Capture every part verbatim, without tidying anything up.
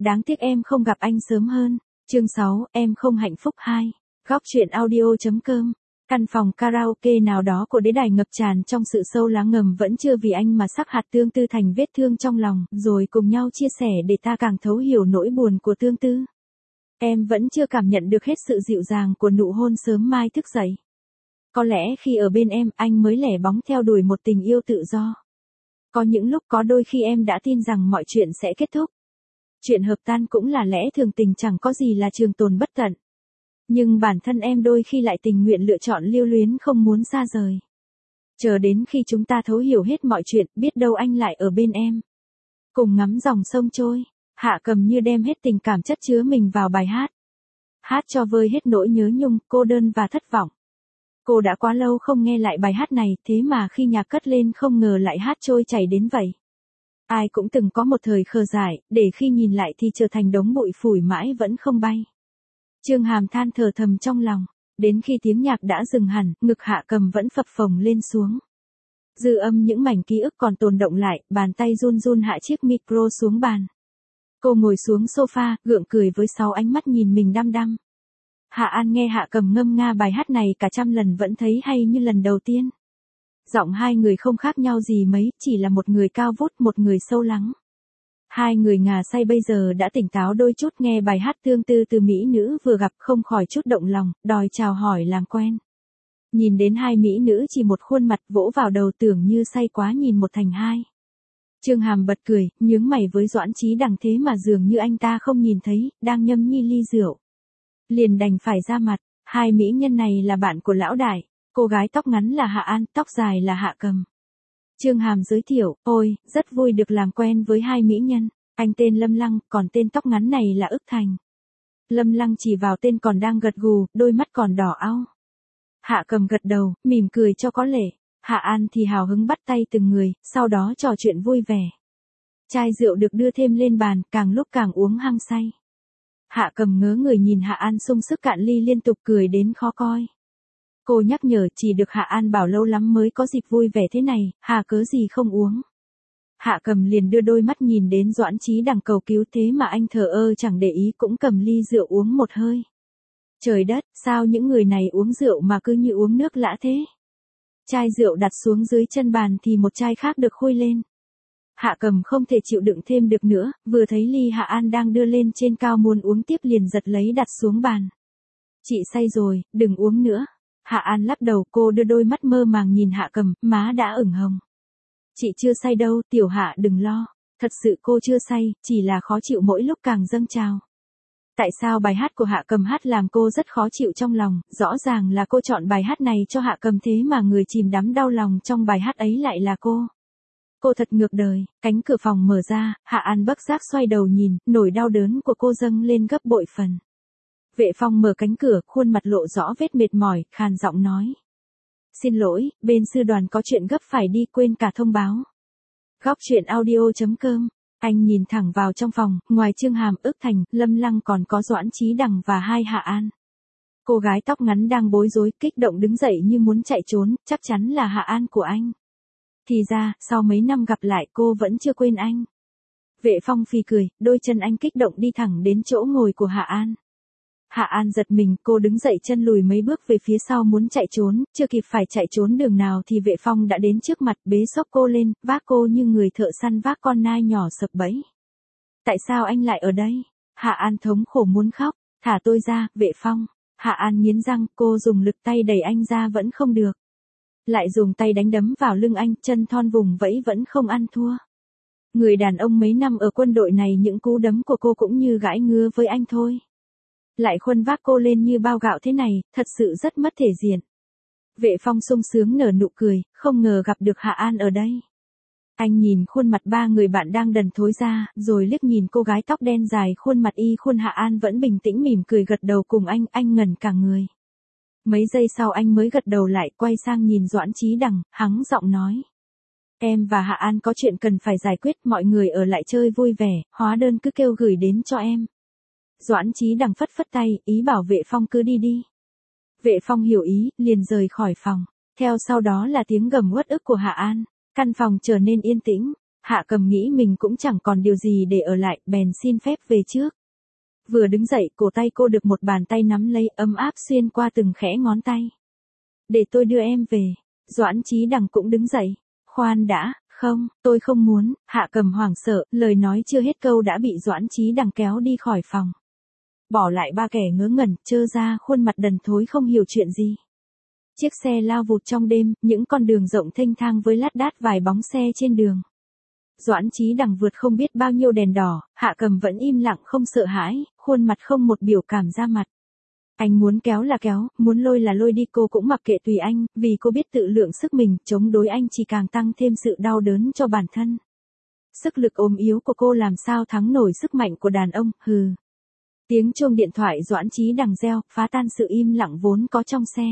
đáng tiếc em không gặp anh sớm hơn. Chương sáu, em không hạnh phúc hai. Góc truyện audio.com. Căn phòng karaoke nào đó của đế đài ngập tràn trong sự sâu lắng ngầm vẫn chưa vì anh mà sắc hạt Tương Tư thành vết thương trong lòng, rồi cùng nhau chia sẻ để ta càng thấu hiểu nỗi buồn của Tương Tư. Em vẫn chưa cảm nhận được hết sự dịu dàng của nụ hôn sớm mai thức dậy. Có lẽ khi ở bên em, anh mới lẻ bóng theo đuổi một tình yêu tự do. Có những lúc có đôi khi em đã tin rằng mọi chuyện sẽ kết thúc. Chuyện hợp tan cũng là lẽ thường tình, chẳng có gì là trường tồn bất tận. Nhưng bản thân em đôi khi lại tình nguyện lựa chọn lưu luyến, không muốn xa rời. Chờ đến khi chúng ta thấu hiểu hết mọi chuyện, biết đâu anh lại ở bên em. Cùng ngắm dòng sông trôi, Hạ Cầm như đem hết tình cảm chất chứa mình vào bài hát. Hát cho vơi hết nỗi nhớ nhung, cô đơn và thất vọng. Cô đã quá lâu không nghe lại bài hát này, thế mà khi nhạc cất lên không ngờ lại hát trôi chảy đến vậy. Ai cũng từng có một thời khờ dại, để khi nhìn lại thì trở thành đống bụi phủi mãi vẫn không bay. Chương Hàm than thở thầm trong lòng, đến khi tiếng nhạc đã dừng hẳn, ngực Hạ Cầm vẫn phập phồng lên xuống. Dư âm những mảnh ký ức còn tồn động lại, bàn tay run run hạ chiếc micro xuống bàn. Cô ngồi xuống sofa, gượng cười với sáu ánh mắt nhìn mình đăm đăm. Hạ An nghe Hạ Cầm ngâm nga bài hát này cả trăm lần vẫn thấy hay như lần đầu tiên. Giọng hai người không khác nhau gì mấy, chỉ là một người cao vút, một người sâu lắng. Hai người ngà say bây giờ đã tỉnh táo đôi chút, nghe bài hát Tương Tư từ mỹ nữ vừa gặp không khỏi chút động lòng, đòi chào hỏi làm quen. Nhìn đến hai mỹ nữ chỉ một khuôn mặt vỗ vào đầu, tưởng như say quá nhìn một thành hai. Chương Hàm bật cười, nhướng mày với Doãn Chí Đằng, thế mà dường như anh ta không nhìn thấy, đang nhâm nhi ly rượu. Liền đành phải ra mặt, hai mỹ nhân này là bạn của lão đại, cô gái tóc ngắn là Hạ An, tóc dài là Hạ Cầm. Chương Hàm giới thiệu, ôi, rất vui được làm quen với hai mỹ nhân, anh tên Lâm Lăng, còn tên tóc ngắn này là Ức Thành. Lâm Lăng chỉ vào tên còn đang gật gù, đôi mắt còn đỏ au. Hạ Cầm gật đầu, mỉm cười cho có lệ. Hạ An thì hào hứng bắt tay từng người, sau đó trò chuyện vui vẻ. Chai rượu được đưa thêm lên bàn, càng lúc càng uống hăng say. Hạ Cầm ngớ người nhìn Hạ An sung sức cạn ly, liên tục cười đến khó coi. Cô nhắc nhở, chỉ được Hạ An bảo lâu lắm mới có dịp vui vẻ thế này, hà cớ gì không uống. Hạ Cầm liền đưa đôi mắt nhìn đến Doãn Chí Đằng cầu cứu, thế mà anh thờ ơ chẳng để ý, cũng cầm ly rượu uống một hơi. Trời đất, sao những người này uống rượu mà cứ như uống nước lã thế? Chai rượu đặt xuống dưới chân bàn thì một chai khác được khui lên. Hạ Cầm không thể chịu đựng thêm được nữa, vừa thấy ly Hạ An đang đưa lên trên cao muốn uống tiếp liền giật lấy đặt xuống bàn. Chị say rồi, đừng uống nữa. Hạ An lắc đầu, cô đưa đôi mắt mơ màng nhìn Hạ Cầm, má đã ửng hồng. Chị chưa say đâu, tiểu Hạ đừng lo. Thật sự cô chưa say, chỉ là khó chịu mỗi lúc càng dâng trào. Tại sao bài hát của Hạ Cầm hát làm cô rất khó chịu trong lòng, rõ ràng là cô chọn bài hát này cho Hạ Cầm, thế mà người chìm đắm đau lòng trong bài hát ấy lại là cô. Cô thật ngược đời. Cánh cửa phòng mở ra, Hạ An bất giác xoay đầu nhìn, nỗi đau đớn của cô dâng lên gấp bội phần. Vệ Phong mở cánh cửa, khuôn mặt lộ rõ vết mệt mỏi, khàn giọng nói. Xin lỗi, bên sư đoàn có chuyện gấp phải đi, quên cả thông báo. Góc truyện audio.com. Anh nhìn thẳng vào trong phòng, ngoài Chương Hàm, Ức Thành, Lâm Lăng còn có Doãn Chí Đằng và hai Hạ An. Cô gái tóc ngắn đang bối rối, kích động đứng dậy như muốn chạy trốn, chắc chắn là Hạ An của anh. Thì ra, sau mấy năm gặp lại cô vẫn chưa quên anh. Vệ Phong phì cười, đôi chân anh kích động đi thẳng đến chỗ ngồi của Hạ An. Hạ An giật mình, cô đứng dậy chân lùi mấy bước về phía sau muốn chạy trốn, chưa kịp phải chạy trốn đường nào thì Vệ Phong đã đến trước mặt, bế xốc cô lên, vác cô như người thợ săn vác con nai nhỏ sập bẫy. Tại sao anh lại ở đây? Hạ An thống khổ muốn khóc, thả tôi ra, Vệ Phong. Hạ An nghiến răng, cô dùng lực tay đẩy anh ra vẫn không được. Lại dùng tay đánh đấm vào lưng anh, chân thon vùng vẫy vẫn không ăn thua. Người đàn ông mấy năm ở quân đội này, những cú đấm của cô cũng như gãi ngứa với anh thôi. Lại khuân vác cô lên như bao gạo thế này, thật sự rất mất thể diện. Vệ Phong sung sướng nở nụ cười, không ngờ gặp được Hạ An ở đây. Anh nhìn khuôn mặt ba người bạn đang đần thối ra, rồi liếc nhìn cô gái tóc đen dài khuôn mặt y khuôn Hạ An vẫn bình tĩnh mỉm cười gật đầu cùng anh, anh ngẩn cả người. Mấy giây sau anh mới gật đầu lại, quay sang nhìn Doãn Chí Đằng, hắng giọng nói. Em và Hạ An có chuyện cần phải giải quyết, mọi người ở lại chơi vui vẻ, hóa đơn cứ kêu gửi đến cho em. Doãn Chí Đằng phất phất tay, ý bảo Vệ Phong cứ đi đi. Vệ Phong hiểu ý, liền rời khỏi phòng. Theo sau đó là tiếng gầm uất ức của Hạ An. Căn phòng trở nên yên tĩnh. Hạ Cầm nghĩ mình cũng chẳng còn điều gì để ở lại, bèn xin phép về trước. Vừa đứng dậy, cổ tay cô được một bàn tay nắm lấy, ấm áp xuyên qua từng khẽ ngón tay. Để tôi đưa em về. Doãn Chí Đằng cũng đứng dậy. Khoan đã, không, tôi không muốn. Hạ Cầm hoảng sợ, lời nói chưa hết câu đã bị Doãn Chí Đằng kéo đi khỏi phòng. Bỏ lại ba kẻ ngớ ngẩn, trơ ra khuôn mặt đần thối không hiểu chuyện gì. Chiếc xe lao vụt trong đêm, những con đường rộng thênh thang với lát đát vài bóng xe trên đường. Doãn Chí Đằng vượt không biết bao nhiêu đèn đỏ, Hạ Cầm vẫn im lặng không sợ hãi, khuôn mặt không một biểu cảm ra mặt. Anh muốn kéo là kéo, muốn lôi là lôi đi, cô cũng mặc kệ tùy anh, vì cô biết tự lượng sức mình, chống đối anh chỉ càng tăng thêm sự đau đớn cho bản thân. Sức lực ốm yếu của cô làm sao thắng nổi sức mạnh của đàn ông, hừ. Tiếng chuông điện thoại Doãn Chí Đằng reo, phá tan sự im lặng vốn có trong xe.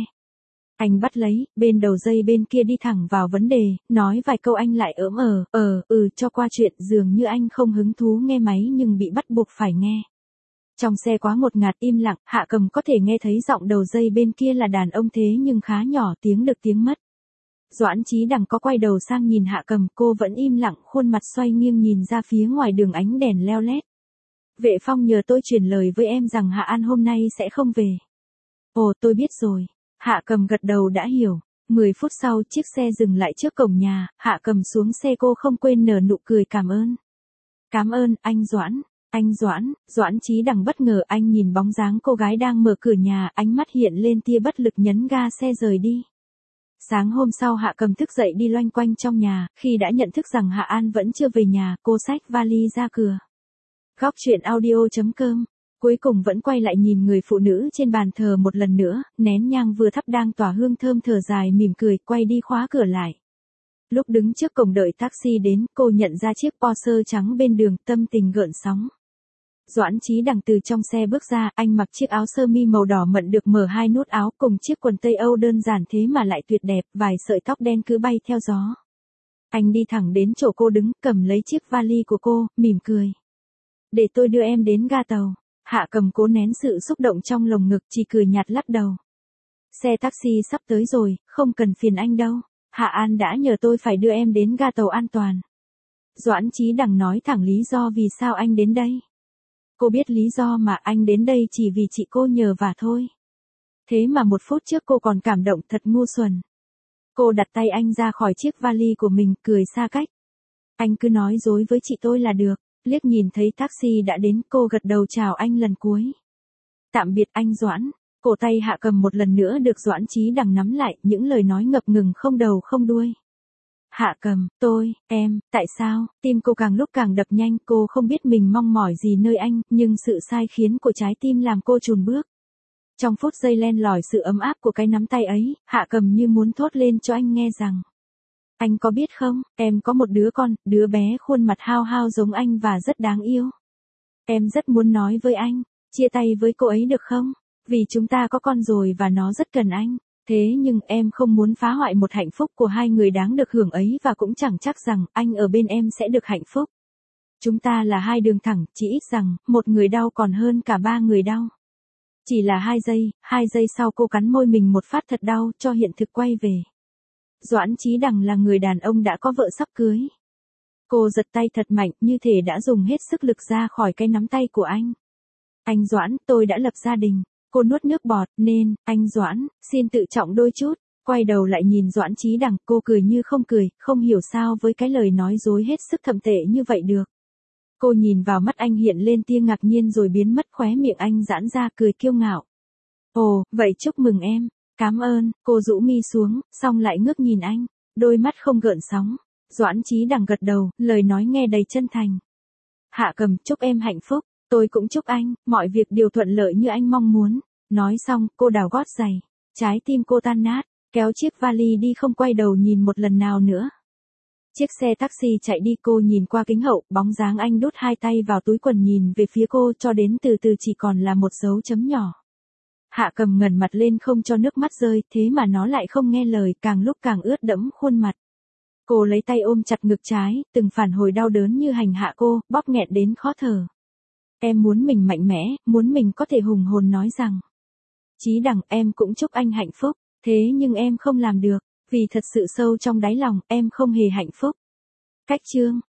Anh bắt lấy, bên đầu dây bên kia đi thẳng vào vấn đề, nói vài câu anh lại ỡm ờ, ờ, ừ cho qua chuyện, dường như anh không hứng thú nghe máy nhưng bị bắt buộc phải nghe. Trong xe quá ngột ngạt im lặng, Hạ Cầm có thể nghe thấy giọng đầu dây bên kia là đàn ông thế nhưng khá nhỏ, tiếng được tiếng mất. Doãn Chí Đằng có quay đầu sang nhìn Hạ Cầm, cô vẫn im lặng, khuôn mặt xoay nghiêng nhìn ra phía ngoài đường ánh đèn leo lét. Vệ Phong nhờ tôi truyền lời với em rằng Hạ An hôm nay sẽ không về. Ồ, tôi biết rồi. Hạ Cầm gật đầu đã hiểu. Mười phút sau chiếc xe dừng lại trước cổng nhà, Hạ Cầm xuống xe, cô không quên nở nụ cười cảm ơn. Cảm ơn, anh Doãn. Anh Doãn, Doãn Chí Đằng bất ngờ, anh nhìn bóng dáng cô gái đang mở cửa nhà, ánh mắt hiện lên tia bất lực, nhấn ga xe rời đi. Sáng hôm sau Hạ Cầm thức dậy đi loanh quanh trong nhà, khi đã nhận thức rằng Hạ An vẫn chưa về nhà, cô xách vali ra cửa. Góc truyện audio chấm com. Cuối cùng vẫn quay lại nhìn người phụ nữ trên bàn thờ một lần nữa, nén nhang vừa thắp đang tỏa hương thơm, thở dài mỉm cười, quay đi khóa cửa lại. Lúc đứng trước cổng đợi taxi đến, cô nhận ra chiếc Porsche trắng bên đường, tâm tình gợn sóng. Doãn Chí Đằng từ trong xe bước ra, anh mặc chiếc áo sơ mi màu đỏ mận được mở hai nút áo cùng chiếc quần tây Âu đơn giản thế mà lại tuyệt đẹp, vài sợi tóc đen cứ bay theo gió. Anh đi thẳng đến chỗ cô đứng, cầm lấy chiếc vali của cô, mỉm cười. Để tôi đưa em đến ga tàu. Hạ Cầm cố nén sự xúc động trong lồng ngực, chỉ cười nhạt lắc đầu. Xe taxi sắp tới rồi, không cần phiền anh đâu. Hạ An đã nhờ tôi phải đưa em đến ga tàu an toàn. Doãn Chí Đằng nói thẳng lý do vì sao anh đến đây. Cô biết lý do mà, anh đến đây chỉ vì chị cô nhờ vả thôi. Thế mà một phút trước cô còn cảm động, thật ngu xuẩn. Cô đặt tay anh ra khỏi chiếc vali của mình, cười xa cách. Anh cứ nói dối với chị tôi là được. Liếc nhìn thấy taxi đã đến, cô gật đầu chào anh lần cuối. Tạm biệt anh Doãn. Cổ tay Hạ Cầm một lần nữa được Doãn Chí Đằng nắm lại, những lời nói ngập ngừng không đầu không đuôi. Hạ Cầm, tôi, em, tại sao? Tim cô càng lúc càng đập nhanh, cô không biết mình mong mỏi gì nơi anh, nhưng sự sai khiến của trái tim làm cô chùn bước. Trong phút giây len lỏi sự ấm áp của cái nắm tay ấy, Hạ Cầm như muốn thốt lên cho anh nghe rằng. Anh có biết không, em có một đứa con, đứa bé khuôn mặt hao hao giống anh và rất đáng yêu. Em rất muốn nói với anh, chia tay với cô ấy được không? Vì chúng ta có con rồi và nó rất cần anh. Thế nhưng em không muốn phá hoại một hạnh phúc của hai người đáng được hưởng ấy, và cũng chẳng chắc rằng anh ở bên em sẽ được hạnh phúc. Chúng ta là hai đường thẳng, chỉ ít rằng một người đau còn hơn cả ba người đau. Chỉ là hai giây, hai giây sau cô cắn môi mình một phát thật đau, cho hiện thực quay về. Doãn Chí Đằng là người đàn ông đã có vợ sắp cưới. Cô giật tay thật mạnh, như thể đã dùng hết sức lực ra khỏi cái nắm tay của anh. Anh Doãn, tôi đã lập gia đình. Cô nuốt nước bọt, nên, anh Doãn, xin tự trọng đôi chút. Quay đầu lại nhìn Doãn Chí Đằng, cô cười như không cười, không hiểu sao với cái lời nói dối hết sức thậm tệ như vậy được. Cô nhìn vào mắt anh hiện lên tia ngạc nhiên rồi biến mất, khóe miệng anh giãn ra cười kiêu ngạo. Ồ, vậy chúc mừng em. Cảm ơn, cô rũ mi xuống, xong lại ngước nhìn anh, đôi mắt không gợn sóng. Doãn Chí Đằng gật đầu, lời nói nghe đầy chân thành. Hạ Cầm, chúc em hạnh phúc, tôi cũng chúc anh, mọi việc đều thuận lợi như anh mong muốn. Nói xong, cô đào gót giày, trái tim cô tan nát, kéo chiếc vali đi không quay đầu nhìn một lần nào nữa. Chiếc xe taxi chạy đi, cô nhìn qua kính hậu, bóng dáng anh đút hai tay vào túi quần nhìn về phía cô cho đến từ từ chỉ còn là một dấu chấm nhỏ. Hạ Cầm ngẩng mặt lên không cho nước mắt rơi, thế mà nó lại không nghe lời, càng lúc càng ướt đẫm khuôn mặt. Cô lấy tay ôm chặt ngực trái, từng phản hồi đau đớn như hành hạ cô, bóp nghẹn đến khó thở. Em muốn mình mạnh mẽ, muốn mình có thể hùng hồn nói rằng. Chí Đằng, em cũng chúc anh hạnh phúc, thế nhưng em không làm được, vì thật sự sâu trong đáy lòng, em không hề hạnh phúc. Cách chương.